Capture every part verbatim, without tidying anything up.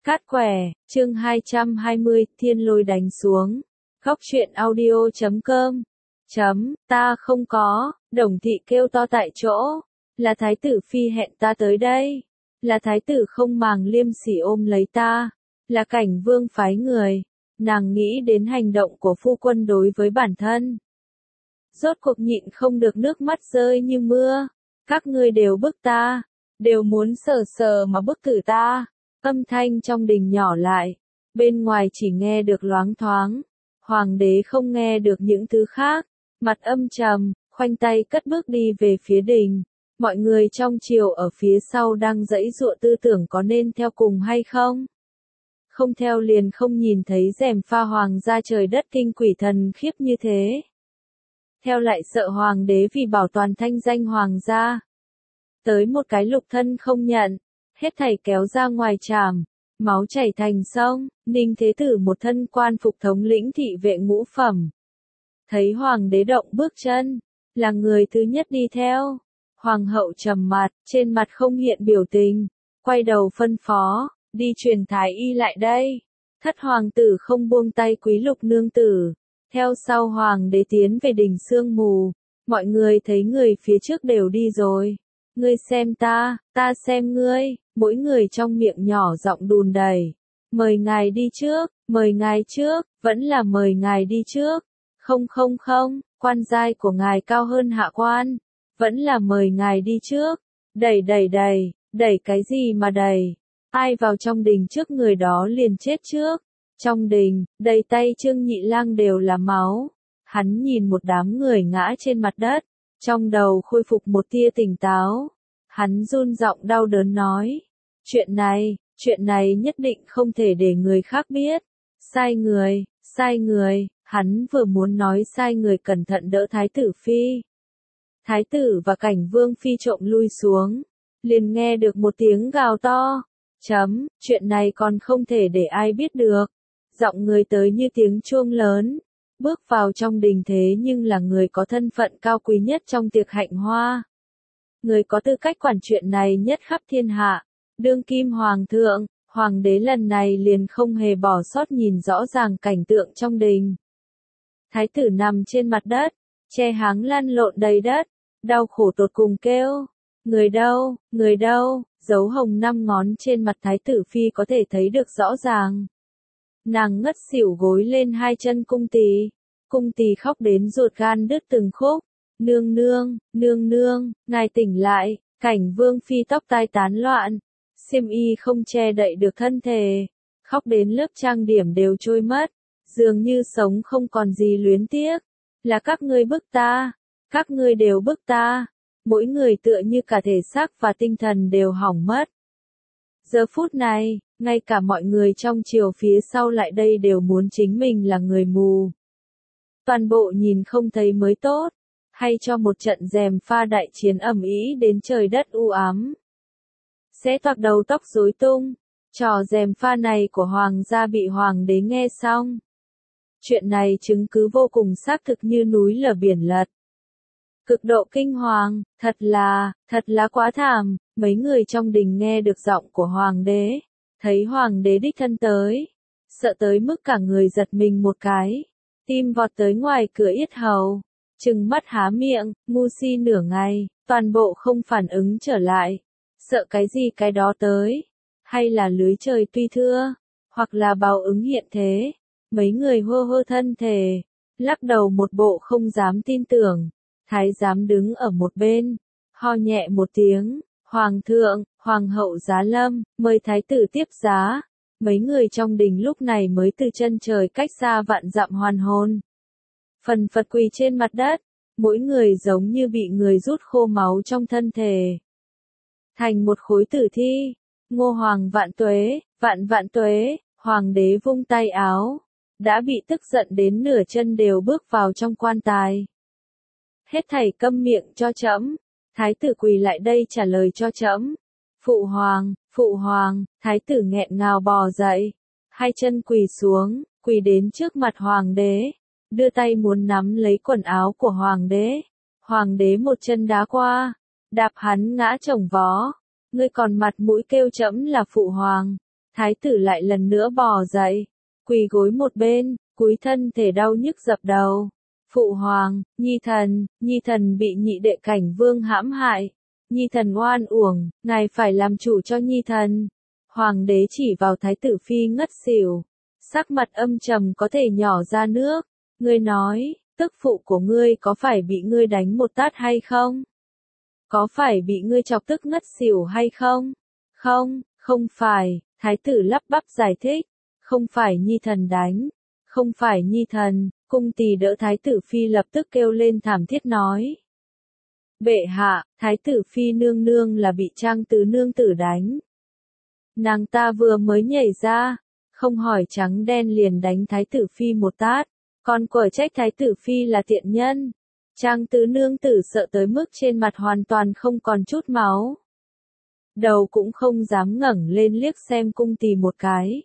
Cát quẻ, chương hai trăm hai mươi, thiên lôi đánh xuống. Góc truyện audio chấm com. Chấm, ta không có, Đồng thị kêu to tại chỗ. Là thái tử phi hẹn ta tới đây. Là thái tử không màng liêm sỉ ôm lấy ta. Là cảnh vương phái người. Nàng nghĩ đến hành động của phu quân đối với bản thân. Rốt cuộc nhịn không được nước mắt rơi như mưa. Các ngươi đều bức ta. Đều muốn sờ sờ mà bức tử ta. Âm thanh trong đình nhỏ lại, bên ngoài chỉ nghe được loáng thoáng, hoàng đế không nghe được những thứ khác, mặt âm trầm, khoanh tay cất bước đi về phía đình, mọi người trong triều ở phía sau đang giãy giụa tư tưởng có nên theo cùng hay không? Không theo liền không nhìn thấy rèm pha hoàng gia trời đất kinh quỷ thần khiếp như thế. Theo lại sợ hoàng đế vì bảo toàn thanh danh hoàng gia. Tới một cái lục thân không nhận. Hết thảy kéo ra ngoài trảm, máu chảy thành sông, Ninh Thế Tử một thân quan phục thống lĩnh thị vệ ngũ phẩm. Thấy hoàng đế động bước chân, là người thứ nhất đi theo. Hoàng hậu trầm mặt, trên mặt không hiện biểu tình, quay đầu phân phó, đi truyền thái y lại đây. Thất hoàng tử không buông tay quý lục nương tử, theo sau hoàng đế tiến về đỉnh sương mù, mọi người thấy người phía trước đều đi rồi. Ngươi xem ta, ta xem ngươi, mỗi người trong miệng nhỏ giọng đùn đầy. Mời ngài đi trước, mời ngài trước, vẫn là mời ngài đi trước. Không không không, quan giai của ngài cao hơn hạ quan. Vẫn là mời ngài đi trước. Đẩy đẩy đẩy, đẩy cái gì mà đẩy. Ai vào trong đình trước người đó liền chết trước. Trong đình, đầy tay Trương Nhị Lang đều là máu. Hắn nhìn một đám người ngã trên mặt đất. Trong đầu khôi phục một tia tỉnh táo, hắn run giọng đau đớn nói, chuyện này, chuyện này nhất định không thể để người khác biết, sai người, sai người, hắn vừa muốn nói sai người cẩn thận đỡ thái tử phi. Thái tử và cảnh vương phi trộm lui xuống, liền nghe được một tiếng gào to, chấm, chuyện này còn không thể để ai biết được, giọng người tới như tiếng chuông lớn. Bước vào trong đình thế nhưng là người có thân phận cao quý nhất trong tiệc hạnh hoa. Người có tư cách quản chuyện này nhất khắp thiên hạ. Đương kim hoàng thượng, hoàng đế lần này liền không hề bỏ sót nhìn rõ ràng cảnh tượng trong đình. Thái tử nằm trên mặt đất, che háng lăn lộn đầy đất, đau khổ tột cùng kêu. Người đâu, người đâu, dấu hồng năm ngón trên mặt thái tử phi có thể thấy được rõ ràng. Nàng ngất xỉu gối lên hai chân cung tỳ, cung tỳ khóc đến ruột gan đứt từng khúc, nương nương, nương nương, ngài tỉnh lại, cảnh vương phi tóc tai tán loạn, xiêm y không che đậy được thân thể, khóc đến lớp trang điểm đều trôi mất, dường như sống không còn gì luyến tiếc, là các ngươi bức ta, các ngươi đều bức ta, mỗi người tựa như cả thể xác và tinh thần đều hỏng mất. Giờ phút này, ngay cả mọi người trong triều phía sau lại đây đều muốn chính mình là người mù. Toàn bộ nhìn không thấy mới tốt, hay cho một trận rèm pha đại chiến ầm ĩ đến trời đất u ám. Sẽ toạc đầu tóc rối tung, trò rèm pha này của hoàng gia bị hoàng đế nghe xong. Chuyện này chứng cứ vô cùng xác thực như núi lở biển lật. Cực độ kinh hoàng, thật là, thật là quá thảm, mấy người trong đình nghe được giọng của hoàng đế. Thấy hoàng đế đích thân tới, sợ tới mức cả người giật mình một cái, tim vọt tới ngoài cửa yết hầu, trừng mắt há miệng, ngu si nửa ngày, toàn bộ không phản ứng trở lại, sợ cái gì cái đó tới, hay là lưới trời tuy thưa, hoặc là báo ứng hiện thế, mấy người hô hô thân thể, lắc đầu một bộ không dám tin tưởng, thái giám đứng ở một bên, ho nhẹ một tiếng. Hoàng thượng, hoàng hậu giá lâm, mời thái tử tiếp giá. Mấy người trong đình lúc này mới từ chân trời cách xa vạn dặm hoàn hồn. Phần phật quỳ trên mặt đất, mỗi người giống như bị người rút khô máu trong thân thể. Thành một khối tử thi, Ngô hoàng vạn tuế, vạn vạn tuế, hoàng đế vung tay áo, đã bị tức giận đến nửa chân đều bước vào trong quan tài. Hết thảy câm miệng cho trẫm. Thái tử quỳ lại đây trả lời cho trẫm. Phụ hoàng, phụ hoàng, thái tử nghẹn ngào bò dậy, hai chân quỳ xuống, quỳ đến trước mặt hoàng đế, đưa tay muốn nắm lấy quần áo của hoàng đế. Hoàng đế một chân đá qua, đạp hắn ngã chồng vó. Ngươi còn mặt mũi kêu trẫm là phụ hoàng, Thái tử lại lần nữa bò dậy, quỳ gối một bên, cúi thân thể đau nhức dập đầu. Phụ hoàng, nhi thần, nhi thần bị nhị đệ Cảnh Vương hãm hại. Nhi thần oan uổng, ngài phải làm chủ cho nhi thần. Hoàng đế chỉ vào Thái tử phi ngất xỉu, sắc mặt âm trầm có thể nhỏ ra nước. Ngươi nói, tức phụ của ngươi có phải bị ngươi đánh một tát hay không? Có phải bị ngươi chọc tức ngất xỉu hay không? Không, không phải, Thái tử lắp bắp giải thích. Không phải nhi thần đánh, không phải nhi thần. Cung tỳ đỡ Thái tử phi lập tức kêu lên thảm thiết nói. Bệ hạ, Thái tử phi nương nương là bị Trang tứ nương tử đánh. Nàng ta vừa mới nhảy ra, không hỏi trắng đen liền đánh Thái tử phi một tát, còn quở trách Thái tử phi là tiện nhân. Trang tứ nương tử sợ tới mức trên mặt hoàn toàn không còn chút máu. Đầu cũng không dám ngẩng lên liếc xem cung tỳ một cái.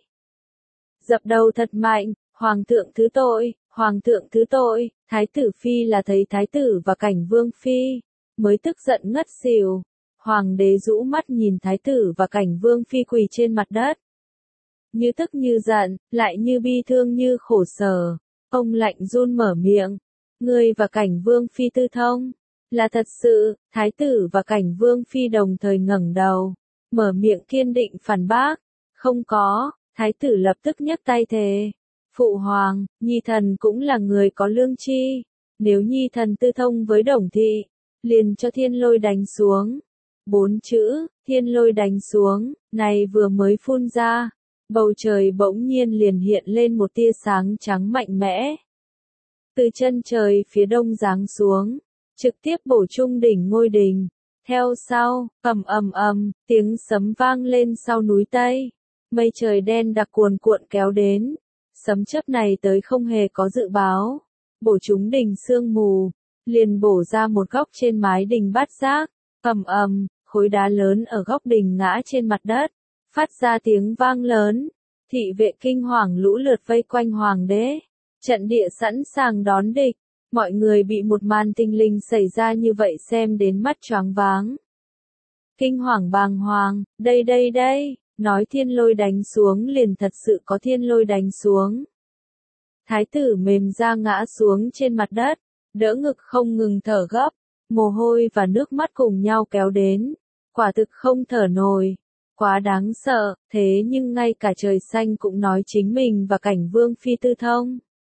Dập đầu thật mạnh, hoàng thượng thứ tội, hoàng thượng thứ tội. Thái tử phi là thấy thái tử và Cảnh Vương phi, mới tức giận ngất xỉu. Hoàng đế rũ mắt nhìn thái tử và Cảnh Vương phi quỳ trên mặt đất. Như tức như giận, lại như bi thương như khổ sở. Ông lạnh run mở miệng. Ngươi và Cảnh Vương phi tư thông. Là thật sự. Thái tử và Cảnh Vương phi đồng thời ngẩng đầu, mở miệng kiên định phản bác. Không có. Thái tử lập tức nhấc tay thề. Phụ hoàng, nhi thần cũng là người có lương tri. Nếu nhi thần tư thông với Đồng thị, liền cho thiên lôi đánh xuống. Bốn chữ, thiên lôi đánh xuống, này vừa mới phun ra. Bầu trời bỗng nhiên liền hiện lên một tia sáng trắng mạnh mẽ. Từ chân trời phía đông giáng xuống, trực tiếp bổ trung đỉnh ngôi đình. Theo sau, ầm ầm ầm, tiếng sấm vang lên sau núi Tây. Mây trời đen đặc cuồn cuộn kéo đến. Sấm chớp này tới không hề có dự báo. Bổ trúng đỉnh sương mù, liền bổ ra một góc trên mái đình Bát Giác. Ầm ầm, khối đá lớn ở góc đình ngã trên mặt đất, phát ra tiếng vang lớn. Thị vệ kinh hoàng lũ lượt vây quanh hoàng đế. Trận địa sẵn sàng đón địch. Mọi người bị một màn tinh linh xảy ra như vậy xem đến mắt choáng váng. Kinh hoàng bàng hoàng, đây đây đây, nói thiên lôi đánh xuống liền thật sự có thiên lôi đánh xuống. Thái tử mềm ra ngã xuống trên mặt đất, đỡ ngực không ngừng thở gấp, mồ hôi và nước mắt cùng nhau kéo đến. Quả thực không thở nổi, quá đáng sợ, thế nhưng ngay cả trời xanh cũng nói chính mình và Cảnh Vương phi tư thông.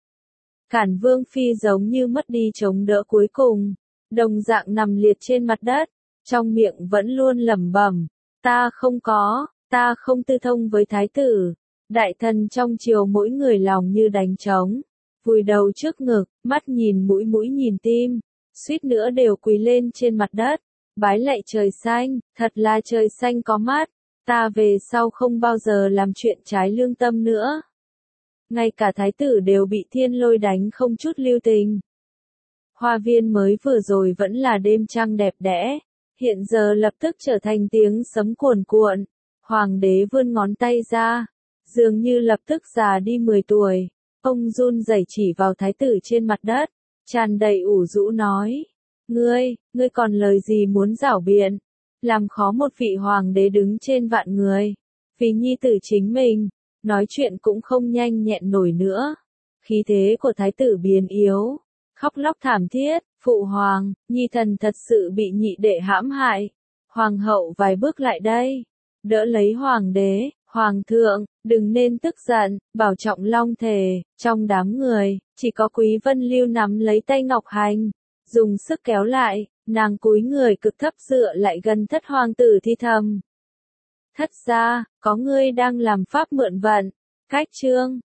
Cảnh Vương phi giống như mất đi chống đỡ cuối cùng, đồng dạng nằm liệt trên mặt đất, trong miệng vẫn luôn lẩm bẩm, ta không có, ta không tư thông với thái tử. Đại thần trong triều mỗi người lòng như đánh trống, vùi đầu trước ngực, mắt nhìn mũi mũi nhìn tim, suýt nữa đều quỳ lên trên mặt đất, bái lạy trời xanh, thật là trời xanh có mắt, ta về sau không bao giờ làm chuyện trái lương tâm nữa. Ngay cả thái tử đều bị thiên lôi đánh không chút lưu tình. Hoa viên mới vừa rồi vẫn là đêm trăng đẹp đẽ, hiện giờ lập tức trở thành tiếng sấm cuồn cuộn. Hoàng đế vươn ngón tay ra, dường như lập tức già đi mười tuổi. Ông run rẩy chỉ vào thái tử trên mặt đất, tràn đầy ủ rũ nói. Ngươi, ngươi còn lời gì muốn giảo biện, làm khó một vị hoàng đế đứng trên vạn người. Vì nhi tử chính mình, nói chuyện cũng không nhanh nhẹn nổi nữa. Khí thế của thái tử biến yếu, khóc lóc thảm thiết, phụ hoàng, nhi thần thật sự bị nhị đệ hãm hại. Hoàng hậu vài bước lại đây, đỡ lấy hoàng đế, hoàng thượng, đừng nên tức giận, bảo trọng long thể. Trong đám người, chỉ có Quý Vân Lưu nắm lấy tay Ngọc Hành, dùng sức kéo lại, nàng cúi người cực thấp dựa lại gần thất hoàng tử thi thầm. Thất gia, có ngươi đang làm pháp mượn vận. Cách chương